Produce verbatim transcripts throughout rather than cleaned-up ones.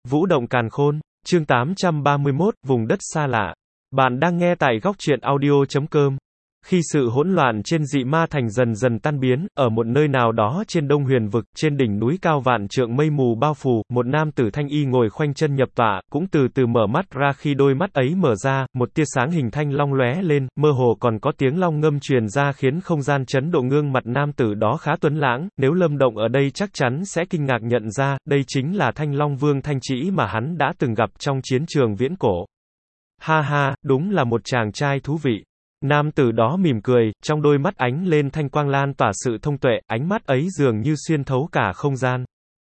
Vũ động càn khôn, chương tám trăm ba mươi mốt, vùng đất xa lạ. Bạn đang nghe tại góc truyện audio chấm com. Khi sự hỗn loạn trên dị ma thành dần dần tan biến, ở một nơi nào đó trên Đông Huyền vực, trên đỉnh núi cao vạn trượng mây mù bao phủ, một nam tử thanh y ngồi khoanh chân nhập tọa, cũng từ từ mở mắt ra. Khi đôi mắt ấy mở ra, một tia sáng hình thanh long lóe lên, mơ hồ còn có tiếng long ngâm truyền ra khiến không gian chấn động. Gương mặt nam tử đó khá tuấn lãng, nếu Lâm Động ở đây chắc chắn sẽ kinh ngạc nhận ra, đây chính là Thanh Long Vương Thanh Trĩ mà hắn đã từng gặp trong chiến trường viễn cổ. Ha ha, đúng là một chàng trai thú vị. Nam tử đó mỉm cười, trong đôi mắt ánh lên thanh quang lan tỏa sự thông tuệ, ánh mắt ấy dường như xuyên thấu cả không gian.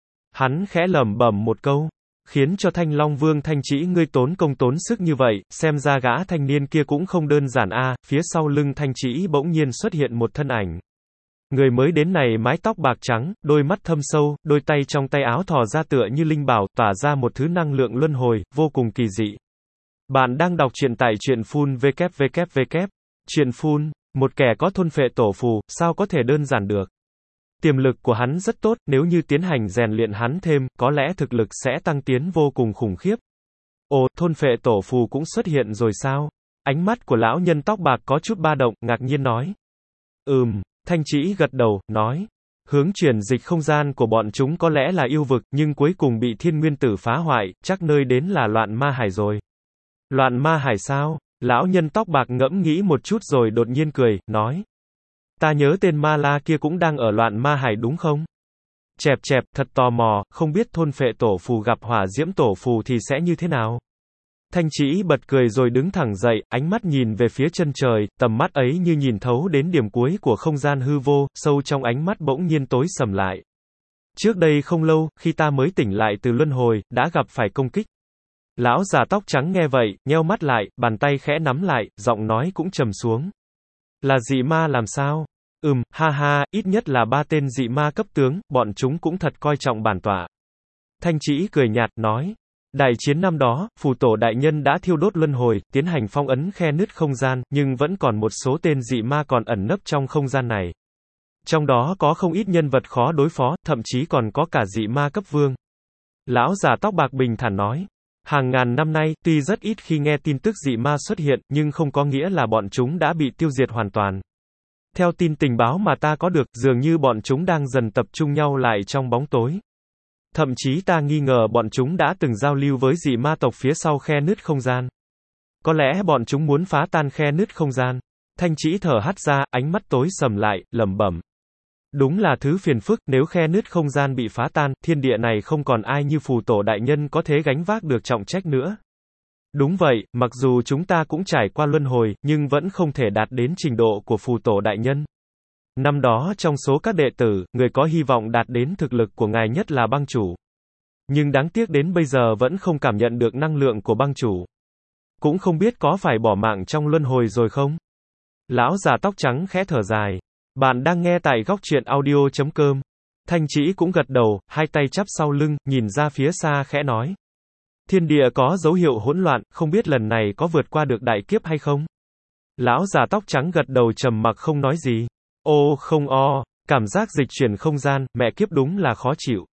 Hắn khẽ lẩm bẩm một câu, khiến cho Thanh Long Vương Thanh Trĩ ngươi tốn công tốn sức như vậy, xem ra gã thanh niên kia cũng không đơn giản a. À. Phía sau lưng Thanh Trĩ bỗng nhiên xuất hiện một thân ảnh. Người mới đến này mái tóc bạc trắng, đôi mắt thâm sâu, đôi tay trong tay áo thò ra tựa như linh bảo, tỏa ra một thứ năng lượng luân hồi, vô cùng kỳ dị. Bạn đang đọc truyện tại truyện phun www. Truyện phun, một kẻ có thôn phệ tổ phù, sao có thể đơn giản được. Tiềm lực của hắn rất tốt, nếu như tiến hành rèn luyện hắn thêm, có lẽ thực lực sẽ tăng tiến vô cùng khủng khiếp. Ồ, thôn phệ tổ phù cũng xuất hiện rồi sao? Ánh mắt của lão nhân tóc bạc có chút ba động, ngạc nhiên nói. Ừm, Thanh Trĩ gật đầu, nói. Hướng chuyển dịch không gian của bọn chúng có lẽ là yêu vực, nhưng cuối cùng bị thiên nguyên tử phá hoại, chắc nơi đến là loạn ma hải rồi. Loạn ma hải sao? Lão nhân tóc bạc ngẫm nghĩ một chút rồi đột nhiên cười, nói. Ta nhớ tên ma la kia cũng đang ở loạn ma hải đúng không? Chẹp chẹp, thật tò mò, không biết thôn phệ tổ phù gặp hỏa diễm tổ phù thì sẽ như thế nào? Thanh Trĩ bật cười rồi đứng thẳng dậy, ánh mắt nhìn về phía chân trời, tầm mắt ấy như nhìn thấu đến điểm cuối của không gian hư vô, sâu trong ánh mắt bỗng nhiên tối sầm lại. Trước đây không lâu, khi ta mới tỉnh lại từ luân hồi, đã gặp phải công kích. Lão già tóc trắng nghe vậy, nheo mắt lại, bàn tay khẽ nắm lại, giọng nói cũng trầm xuống. Là dị ma làm sao? Ừm, ha ha, ít nhất là ba tên dị ma cấp tướng, bọn chúng cũng thật coi trọng bản tọa. Thanh Trĩ cười nhạt, nói. Đại chiến năm đó, phù tổ đại nhân đã thiêu đốt luân hồi, tiến hành phong ấn khe nứt không gian, nhưng vẫn còn một số tên dị ma còn ẩn nấp trong không gian này. Trong đó có không ít nhân vật khó đối phó, thậm chí còn có cả dị ma cấp vương. Lão già tóc bạc bình thản nói. Hàng ngàn năm nay, tuy rất ít khi nghe tin tức dị ma xuất hiện, nhưng không có nghĩa là bọn chúng đã bị tiêu diệt hoàn toàn. Theo tin tình báo mà ta có được, dường như bọn chúng đang dần tập trung nhau lại trong bóng tối. Thậm chí ta nghi ngờ bọn chúng đã từng giao lưu với dị ma tộc phía sau khe nứt không gian. Có lẽ bọn chúng muốn phá tan khe nứt không gian. Thanh Trĩ thở hắt ra, ánh mắt tối sầm lại, lẩm bẩm. Đúng là thứ phiền phức, nếu khe nứt không gian bị phá tan, thiên địa này không còn ai như phù tổ đại nhân có thể gánh vác được trọng trách nữa. Đúng vậy, mặc dù chúng ta cũng trải qua luân hồi, nhưng vẫn không thể đạt đến trình độ của phù tổ đại nhân. Năm đó trong số các đệ tử, người có hy vọng đạt đến thực lực của ngài nhất là băng chủ. Nhưng đáng tiếc đến bây giờ vẫn không cảm nhận được năng lượng của băng chủ. Cũng không biết có phải bỏ mạng trong luân hồi rồi không? Lão già tóc trắng khẽ thở dài. Bạn đang nghe tại góc truyện audio chấm com. Thanh Trĩ cũng gật đầu, hai tay chắp sau lưng, nhìn ra phía xa khẽ nói. Thiên địa có dấu hiệu hỗn loạn, không biết lần này có vượt qua được đại kiếp hay không? Lão già tóc trắng gật đầu trầm mặc không nói gì. Ô không o, cảm giác dịch chuyển không gian, mẹ kiếp đúng là khó chịu.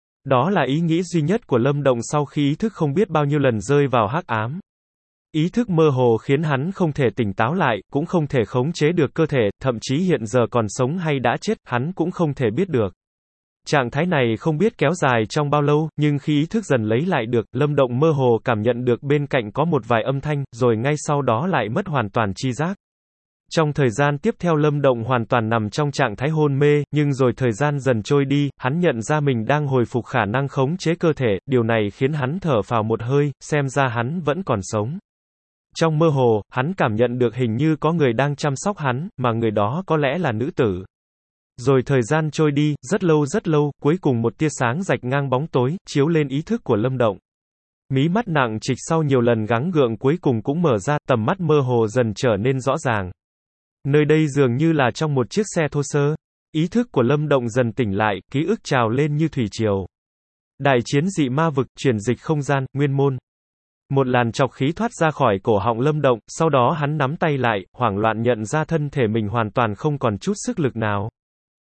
Đó là ý nghĩ duy nhất của Lâm Động sau khi ý thức không biết bao nhiêu lần rơi vào hắc ám. Ý thức mơ hồ khiến hắn không thể tỉnh táo lại, cũng không thể khống chế được cơ thể, thậm chí hiện giờ còn sống hay đã chết, hắn cũng không thể biết được. Trạng thái này không biết kéo dài trong bao lâu, nhưng khi ý thức dần lấy lại được, Lâm Động mơ hồ cảm nhận được bên cạnh có một vài âm thanh, rồi ngay sau đó lại mất hoàn toàn tri giác. Trong thời gian tiếp theo Lâm Động hoàn toàn nằm trong trạng thái hôn mê, nhưng rồi thời gian dần trôi đi, hắn nhận ra mình đang hồi phục khả năng khống chế cơ thể, điều này khiến hắn thở phào một hơi, xem ra hắn vẫn còn sống. Trong mơ hồ, hắn cảm nhận được hình như có người đang chăm sóc hắn, mà người đó có lẽ là nữ tử. Rồi thời gian trôi đi, rất lâu rất lâu, cuối cùng một tia sáng rạch ngang bóng tối, chiếu lên ý thức của Lâm Động. Mí mắt nặng trịch sau nhiều lần gắng gượng cuối cùng cũng mở ra, tầm mắt mơ hồ dần trở nên rõ ràng. Nơi đây dường như là trong một chiếc xe thô sơ. Ý thức của Lâm Động dần tỉnh lại, ký ức trào lên như thủy triều. Đại chiến dị ma vực, chuyển dịch không gian, nguyên môn. Một làn trọc khí thoát ra khỏi cổ họng Lâm Động, sau đó hắn nắm tay lại, hoảng loạn nhận ra thân thể mình hoàn toàn không còn chút sức lực nào.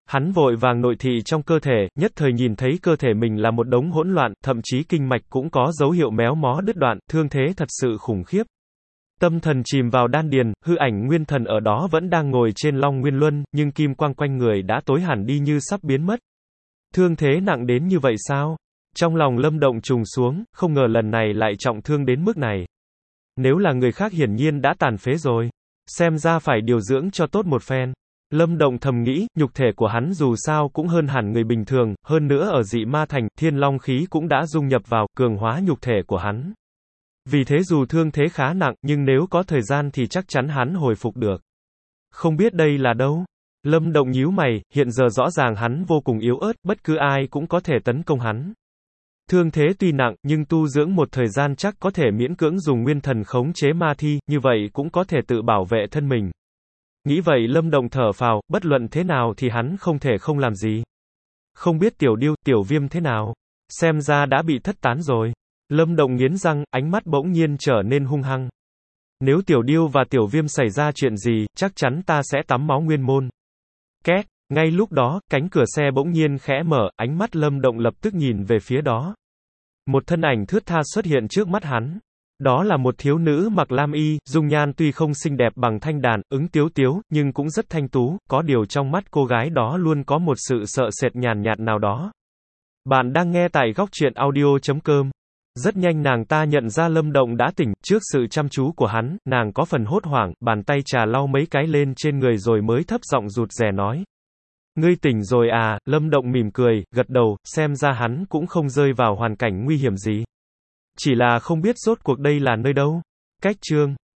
Hắn vội vàng nội thị trong cơ thể, nhất thời nhìn thấy cơ thể mình là một đống hỗn loạn, thậm chí kinh mạch cũng có dấu hiệu méo mó đứt đoạn, thương thế thật sự khủng khiếp. Tâm thần chìm vào đan điền, hư ảnh nguyên thần ở đó vẫn đang ngồi trên Long Nguyên Luân, nhưng kim quang quanh người đã tối hẳn đi như sắp biến mất. Thương thế nặng đến như vậy sao? Trong lòng Lâm Động trùng xuống, không ngờ lần này lại trọng thương đến mức này. Nếu là người khác hiển nhiên đã tàn phế rồi. Xem ra phải điều dưỡng cho tốt một phen. Lâm Động thầm nghĩ, nhục thể của hắn dù sao cũng hơn hẳn người bình thường, hơn nữa ở dị ma thành, thiên long khí cũng đã dung nhập vào, cường hóa nhục thể của hắn. Vì thế dù thương thế khá nặng, nhưng nếu có thời gian thì chắc chắn hắn hồi phục được. Không biết đây là đâu? Lâm Động nhíu mày, hiện giờ rõ ràng hắn vô cùng yếu ớt, bất cứ ai cũng có thể tấn công hắn. Thương thế tuy nặng, nhưng tu dưỡng một thời gian chắc có thể miễn cưỡng dùng nguyên thần khống chế ma thi, như vậy cũng có thể tự bảo vệ thân mình. Nghĩ vậy Lâm Động thở phào, bất luận thế nào thì hắn không thể không làm gì. Không biết Tiểu Điêu, Tiểu Viêm thế nào? Xem ra đã bị thất tán rồi. Lâm Động nghiến răng, ánh mắt bỗng nhiên trở nên hung hăng. Nếu Tiểu Điêu và Tiểu Viêm xảy ra chuyện gì, chắc chắn ta sẽ tắm máu nguyên môn. Két, ngay lúc đó, cánh cửa xe bỗng nhiên khẽ mở, ánh mắt Lâm Động lập tức nhìn về phía đó. Một thân ảnh thướt tha xuất hiện trước mắt hắn. Đó là một thiếu nữ mặc lam y, dung nhan tuy không xinh đẹp bằng thanh đàn, ứng tiếu tiếu, nhưng cũng rất thanh tú, có điều trong mắt cô gái đó luôn có một sự sợ sệt nhàn nhạt nào đó. Bạn đang nghe tại góc truyện audio chấm com. Rất nhanh nàng ta nhận ra Lâm Động đã tỉnh, trước sự chăm chú của hắn, nàng có phần hốt hoảng, bàn tay trà lau mấy cái lên trên người rồi mới thấp giọng rụt rè nói. Ngươi tỉnh rồi à? Lâm Động mỉm cười, gật đầu, xem ra hắn cũng không rơi vào hoàn cảnh nguy hiểm gì. Chỉ là không biết rốt cuộc đây là nơi đâu. Cách chương